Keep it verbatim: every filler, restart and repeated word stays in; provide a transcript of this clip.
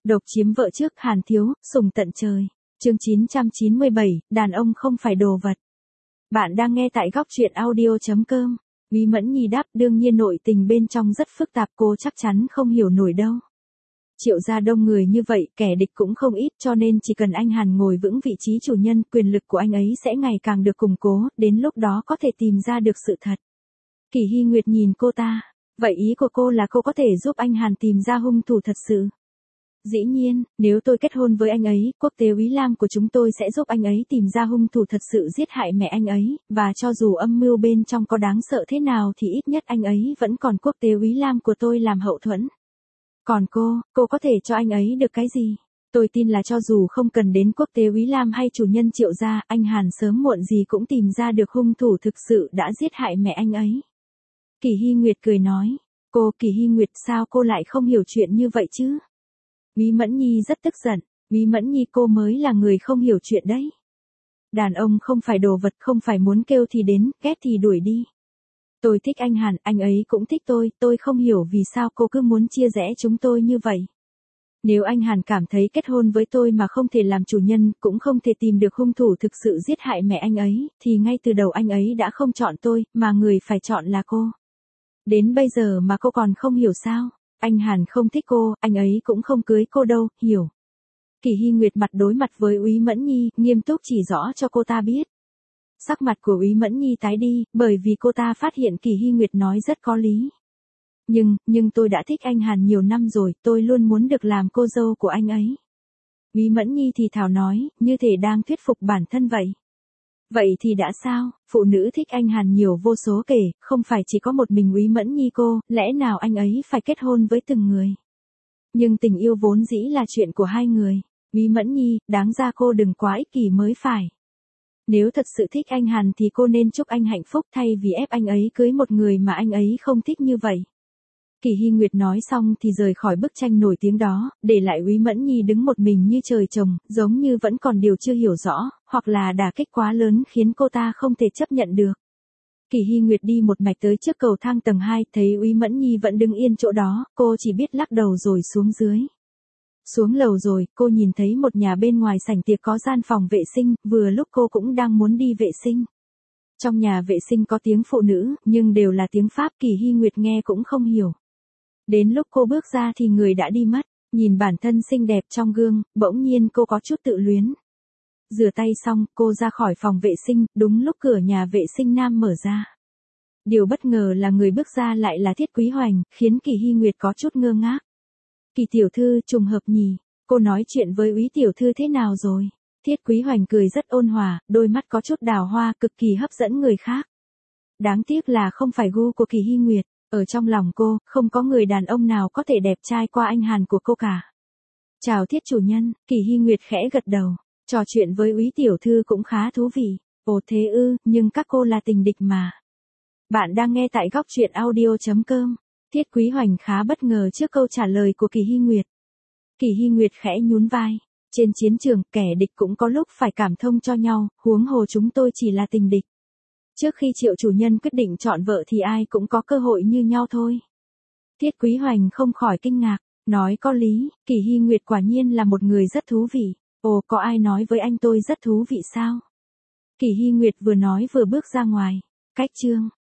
Độc chiếm vợ trước Hàn Thiếu, sủng tận trời. Chương chín trăm chín mươi bảy, đàn ông không phải đồ vật. Bạn đang nghe tại góc truyện audio.com. Quý Mẫn Nhi đáp, đương nhiên nội tình bên trong rất phức tạp, cô chắc chắn không hiểu nổi đâu. Triệu gia đông người như vậy, kẻ địch cũng không ít, cho nên chỉ cần anh Hàn ngồi vững vị trí chủ nhân, quyền lực của anh ấy sẽ ngày càng được củng cố, đến lúc đó có thể tìm ra được sự thật. Kỳ Hy Nguyệt nhìn cô ta, vậy ý của cô là cô có thể giúp anh Hàn tìm ra hung thủ thật sự. Dĩ nhiên, nếu tôi kết hôn với anh ấy, quốc tế Úy Lam của chúng tôi sẽ giúp anh ấy tìm ra hung thủ thật sự giết hại mẹ anh ấy, và cho dù âm mưu bên trong có đáng sợ thế nào thì ít nhất anh ấy vẫn còn quốc tế Úy Lam của tôi làm hậu thuẫn. Còn cô, cô có thể cho anh ấy được cái gì? Tôi tin là cho dù không cần đến quốc tế Úy Lam hay chủ nhân Triệu gia, anh Hàn sớm muộn gì cũng tìm ra được hung thủ thực sự đã giết hại mẹ anh ấy. Kỳ Hy Nguyệt cười nói, cô Kỳ Hy Nguyệt sao cô lại không hiểu chuyện như vậy chứ? Quý Mẫn Nhi rất tức giận, Quý Mẫn Nhi cô mới là người không hiểu chuyện đấy. Đàn ông không phải đồ vật, không phải muốn kêu thì đến, ghét thì đuổi đi. Tôi thích anh Hàn, anh ấy cũng thích tôi, tôi không hiểu vì sao cô cứ muốn chia rẽ chúng tôi như vậy. Nếu anh Hàn cảm thấy kết hôn với tôi mà không thể làm chủ nhân, cũng không thể tìm được hung thủ thực sự giết hại mẹ anh ấy, thì ngay từ đầu anh ấy đã không chọn tôi, mà người phải chọn là cô. Đến bây giờ mà cô còn không hiểu sao? Anh Hàn không thích cô, anh ấy cũng không cưới cô đâu, hiểu. Kỳ Hy Nguyệt mặt đối mặt với Úy Mẫn Nhi, nghiêm túc chỉ rõ cho cô ta biết. Sắc mặt của Úy Mẫn Nhi tái đi, bởi vì cô ta phát hiện Kỳ Hy Nguyệt nói rất có lý. Nhưng, nhưng tôi đã thích anh Hàn nhiều năm rồi, tôi luôn muốn được làm cô dâu của anh ấy. Úy Mẫn Nhi thì thào nói, như thể đang thuyết phục bản thân vậy. Vậy thì đã sao, phụ nữ thích anh Hàn nhiều vô số kể, không phải chỉ có một mình Úy Mẫn Nhi cô, lẽ nào anh ấy phải kết hôn với từng người. Nhưng tình yêu vốn dĩ là chuyện của hai người, Úy Mẫn Nhi, đáng ra cô đừng quá ích kỷ mới phải. Nếu thật sự thích anh Hàn thì cô nên chúc anh hạnh phúc thay vì ép anh ấy cưới một người mà anh ấy không thích như vậy. Kỳ Hy Nguyệt nói xong thì rời khỏi bức tranh nổi tiếng đó, để lại Úy Mẫn Nhi đứng một mình như trời trồng, giống như vẫn còn điều chưa hiểu rõ, hoặc là đả kích quá lớn khiến cô ta không thể chấp nhận được. Kỳ Hy Nguyệt đi một mạch tới trước cầu thang tầng hai, thấy Úy Mẫn Nhi vẫn đứng yên chỗ đó, cô chỉ biết lắc đầu rồi xuống dưới. Xuống lầu rồi, cô nhìn thấy một nhà bên ngoài sảnh tiệc có gian phòng vệ sinh, vừa lúc cô cũng đang muốn đi vệ sinh. Trong nhà vệ sinh có tiếng phụ nữ, nhưng đều là tiếng Pháp, Kỳ Hy Nguyệt nghe cũng không hiểu. Đến lúc cô bước ra thì người đã đi mất, nhìn bản thân xinh đẹp trong gương, bỗng nhiên cô có chút tự luyến. Rửa tay xong, cô ra khỏi phòng vệ sinh, đúng lúc cửa nhà vệ sinh nam mở ra. Điều bất ngờ là người bước ra lại là Thiết Quý Hoành, khiến Kỳ Hy Nguyệt có chút ngơ ngác. Kỳ tiểu thư, trùng hợp nhỉ, cô nói chuyện với Úy tiểu thư thế nào rồi? Thiết Quý Hoành cười rất ôn hòa, đôi mắt có chút đào hoa, cực kỳ hấp dẫn người khác. Đáng tiếc là không phải gu của Kỳ Hy Nguyệt. Ở trong lòng cô, không có người đàn ông nào có thể đẹp trai qua anh Hàn của cô cả. Chào Thiết chủ nhân, Kỳ Hy Nguyệt khẽ gật đầu. Trò chuyện với Úy tiểu thư cũng khá thú vị. Ồ thế ư, nhưng các cô là tình địch mà. Bạn đang nghe tại góc truyện audio.com. Thiết Quý Hoành khá bất ngờ trước câu trả lời của Kỳ Hy Nguyệt. Kỳ Hy Nguyệt khẽ nhún vai. Trên chiến trường, kẻ địch cũng có lúc phải cảm thông cho nhau, huống hồ chúng tôi chỉ là tình địch. Trước khi Triệu chủ nhân quyết định chọn vợ thì ai cũng có cơ hội như nhau thôi. Thiết Quý Hoành không khỏi kinh ngạc, nói có lý, Kỳ Hy Nguyệt quả nhiên là một người rất thú vị. Ồ, có ai nói với anh tôi rất thú vị sao? Kỳ Hy Nguyệt vừa nói vừa bước ra ngoài. Cách chương